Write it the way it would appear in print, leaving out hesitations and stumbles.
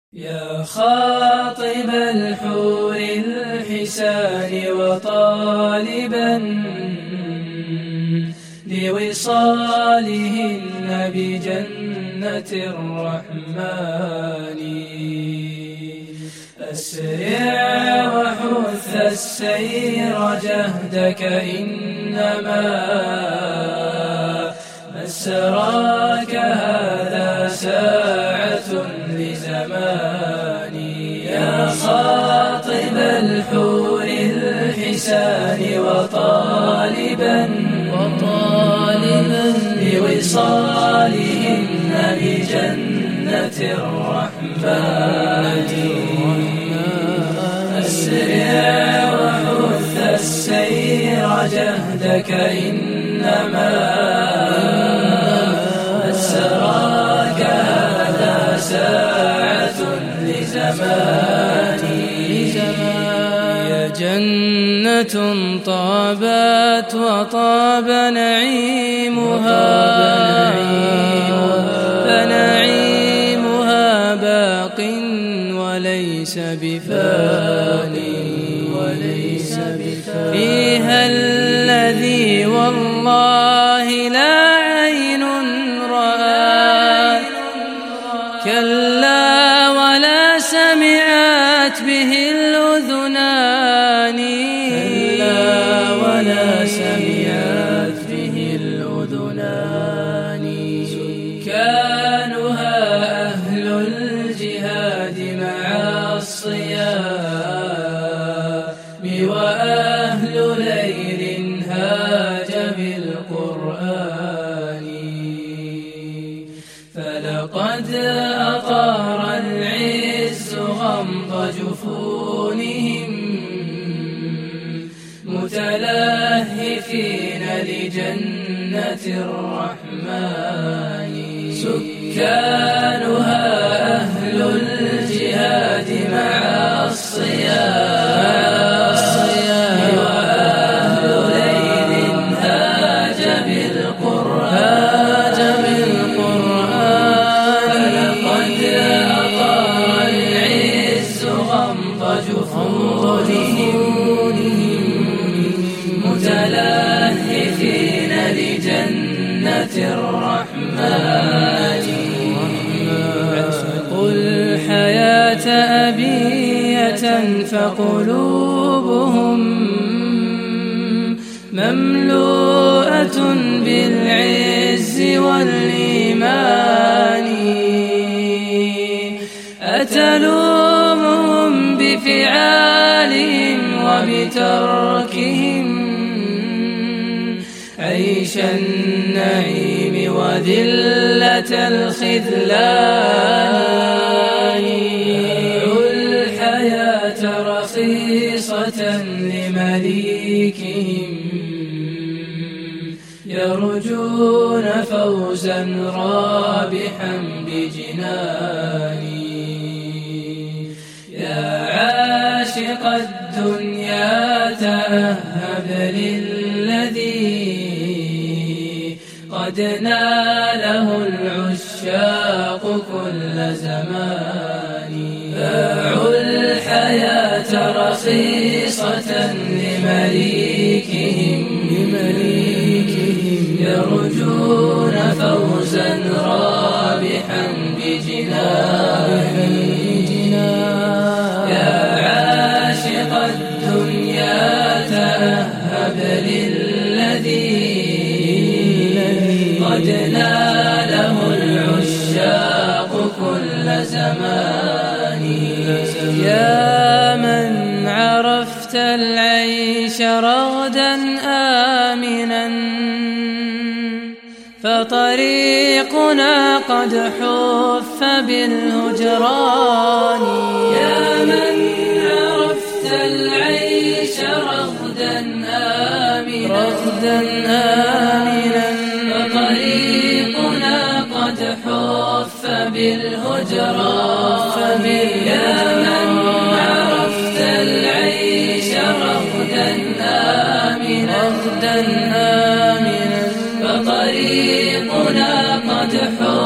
يا خاطب الحور الحسان وطالبا لوصالهن بجنة الرحمن أسرع وحث السير جهدك إنما مسراك هذا ساعة لزماني يا خاطب الحور الحسان وطالبا لوصالهن بجنة الرحمن أسرع وحث السير جهدك إنما مسراك هذا ساعة لزماني يا جنة طابت وطاب نعيمها فنعيمها باق وليس بفاني فيها الذي والله لا عين رأت كلا ولا سمعت به الأذنان سكانها أهل الجهاد مع الصيام وأهل ليل هاج بالقرآن فلقد أطار العز غمض جفونهم متلهفين لجنة الرحمن سكانها أهل الجهاد مع الصيام وأهل ليل هاج بالقرآن فلقد أطار العز غمض جفونهم متلهفين لجنة الرحمن عشقوا الحياة أبية فقلوبهم مملوءة بالعز والإيمان أتلومهم بفعالهم وبتركهم عيش النعيم وذلة الخذلان باعوا الحياة رخيصة لمليكهم يرجون فوزا رابحا بجناني يا عاشق الدنيا تأهب للذي قد ناله العشاق كل زمان باعوا الحياة رخيصة لمليكهم يرجون فوزا رابحا بجنانه يا عاشق الدنيا تأهب للذي قد ناله العشاق كل زمان يا من عرفت العيش رغدا آمنا فطريقنا قد حف بالهجران يا من عرفت العيش رغدا آمنا فطريقنا قد حف بالهجران يا من عرفت العيش رغدا آمنا فطريقنا قد حف